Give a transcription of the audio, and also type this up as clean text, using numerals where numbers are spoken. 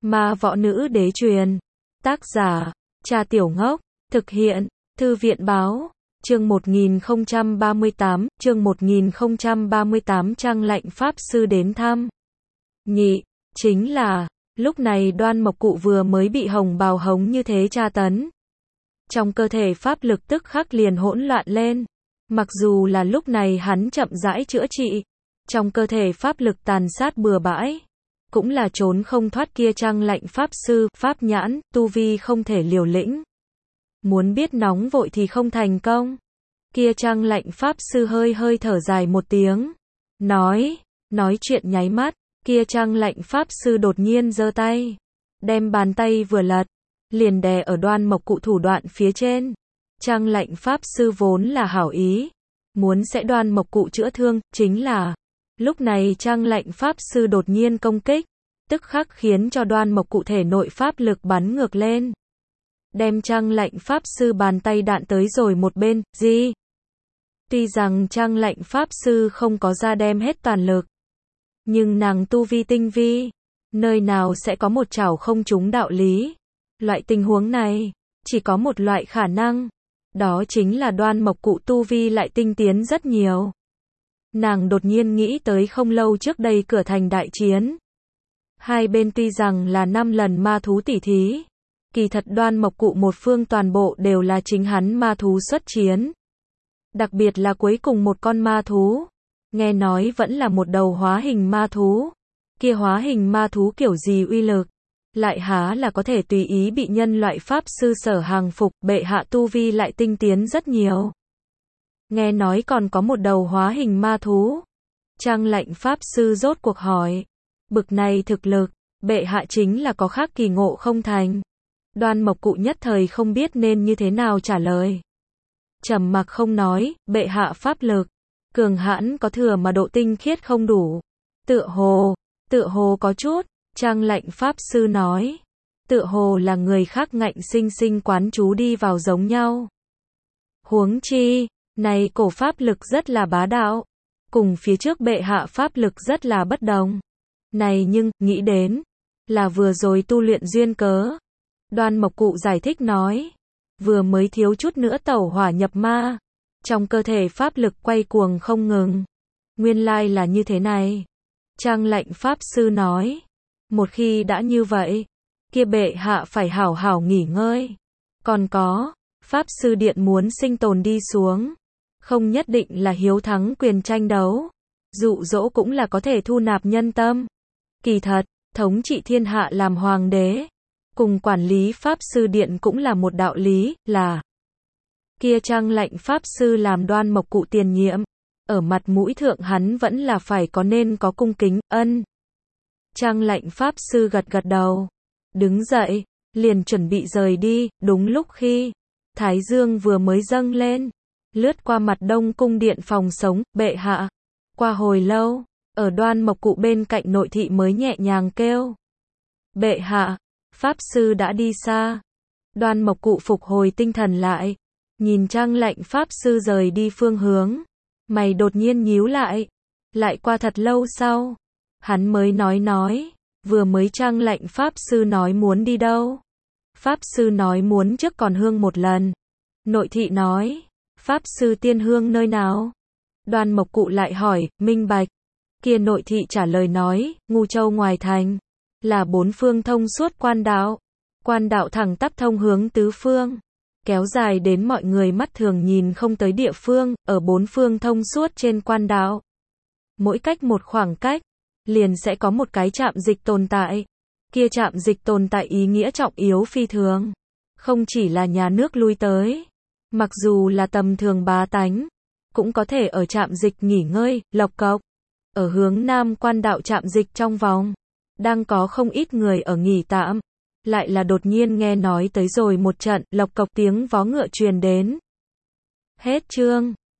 Ma võ nữ đế truyền. Tác giả, Trà Tiểu Ngốc. Thực hiện, Thư viện báo. Chương 1038, chương 1038 Trăng Lạnh Pháp Sư đến thăm. Nhị, chính là, lúc này Đoan Mộc Cụ vừa mới bị hồng bào hống như thế tra tấn. Trong cơ thể pháp lực tức khắc liền hỗn loạn lên. Mặc dù là lúc này hắn chậm rãi chữa trị, trong cơ thể pháp lực tàn sát bừa bãi, cũng là trốn không thoát kia Trăng Lạnh Pháp Sư, pháp nhãn, tu vi không thể liều lĩnh. Muốn biết nóng vội thì không thành công. Kia Trăng Lạnh Pháp Sư hơi hơi thở dài một tiếng. Nói chuyện nháy mắt, kia Trăng Lạnh Pháp Sư đột nhiên giơ tay. Đem bàn tay vừa lật, liền đè ở Đoan Mộc Cụ thủ đoạn phía trên. Trăng Lạnh Pháp Sư vốn là hảo ý, muốn sẽ Đoan Mộc Cụ chữa thương, chính là lúc này Trăng Lạnh Pháp Sư đột nhiên công kích, tức khắc khiến cho Đoan Mộc Cụ thể nội pháp lực bắn ngược lên. Đem Trăng Lạnh Pháp Sư bàn tay đạn tới rồi một bên, gì? Tuy rằng Trăng Lạnh Pháp Sư không có ra đem hết toàn lực, nhưng nàng tu vi tinh vi, nơi nào sẽ có một chảo không trúng đạo lý. Loại tình huống này, chỉ có một loại khả năng, đó chính là Đoan Mộc Cụ tu vi lại tinh tiến rất nhiều. Nàng đột nhiên nghĩ tới không lâu trước đây cửa thành đại chiến. Hai bên tuy rằng là 5 lần ma thú tỉ thí, kỳ thật Đoan Mộc Cụ một phương toàn bộ đều là chính hắn ma thú xuất chiến. Đặc biệt là cuối cùng một con ma thú, nghe nói vẫn là một đầu hóa hình ma thú. Kia hóa hình ma thú kiểu gì uy lực, lại há là có thể tùy ý bị nhân loại pháp sư sở hàng phục, bệ hạ tu vi lại tinh tiến rất nhiều. Nghe nói còn có một đầu hóa hình ma thú. Trăng Lạnh Pháp Sư rốt cuộc hỏi, bực này thực lực, bệ hạ chính là có khác kỳ ngộ không thành. Đoan Mộc Cụ nhất thời không biết nên như thế nào trả lời. Trầm mặc không nói, bệ hạ pháp lực cường hãn có thừa mà độ tinh khiết không đủ. Tựa hồ có chút, Trăng Lạnh Pháp Sư nói. Tựa hồ là người khác ngạnh sinh sinh quán chú đi vào giống nhau. Huống chi, này cổ pháp lực rất là bá đạo, cùng phía trước bệ hạ pháp lực rất là bất đồng. Này nhưng, nghĩ đến, là vừa rồi tu luyện duyên cớ. Đoan Mộc Cụ giải thích nói, vừa mới thiếu chút nữa tẩu hỏa nhập ma, trong cơ thể pháp lực quay cuồng không ngừng. Nguyên lai là như thế này. Trăng Lạnh Pháp Sư nói, một khi đã như vậy, kia bệ hạ phải hảo hảo nghỉ ngơi. Còn có, Pháp Sư Điện muốn sinh tồn đi xuống, không nhất định là hiếu thắng quyền tranh đấu, dụ dỗ cũng là có thể thu nạp nhân tâm. Kỳ thật, thống trị thiên hạ làm hoàng đế, cùng quản lý Pháp Sư Điện cũng là một đạo lý, là kia Trăng Lạnh Pháp Sư làm Đoan Mộc Cụ tiền nhiệm, ở mặt mũi thượng hắn vẫn là phải có nên có cung kính, ân. Trăng Lạnh Pháp Sư gật gật đầu, đứng dậy, liền chuẩn bị rời đi, đúng lúc khi Thái Dương vừa mới dâng lên, lướt qua mặt Đông cung điện phòng sống, bệ hạ. Qua hồi lâu, ở Đoan Mộc Cụ bên cạnh nội thị mới nhẹ nhàng kêu, bệ hạ, Pháp Sư đã đi xa. Đoan Mộc Cụ phục hồi tinh thần lại, nhìn Trăng Lạnh Pháp Sư rời đi phương hướng, mày đột nhiên nhíu lại. Lại qua thật lâu sau, hắn mới nói, vừa mới Trăng Lạnh Pháp Sư nói muốn đi đâu? Pháp Sư nói muốn trước còn hương một lần. Nội thị nói, Pháp Sư tiên hương nơi nào? Đoan Mộc Cụ lại hỏi, minh bạch. Kia nội thị trả lời nói, Ngu Châu ngoài thành, là 4 phương thông suốt quan đạo thẳng tắp thông hướng tứ phương, kéo dài đến mọi người mắt thường nhìn không tới địa phương, ở 4 phương thông suốt trên quan đạo. Mỗi cách một khoảng cách, liền sẽ có một cái trạm dịch tồn tại. Kia trạm dịch tồn tại ý nghĩa trọng yếu phi thường, không chỉ là nhà nước lui tới, mặc dù là tầm thường bá tánh, cũng có thể ở trạm dịch nghỉ ngơi, lộc cộc. Ở hướng Nam quan đạo trạm dịch trong vòng, đang có không ít người ở nghỉ tạm, lại là đột nhiên nghe nói tới rồi một trận, lộc cộc tiếng vó ngựa truyền đến. Hết chương.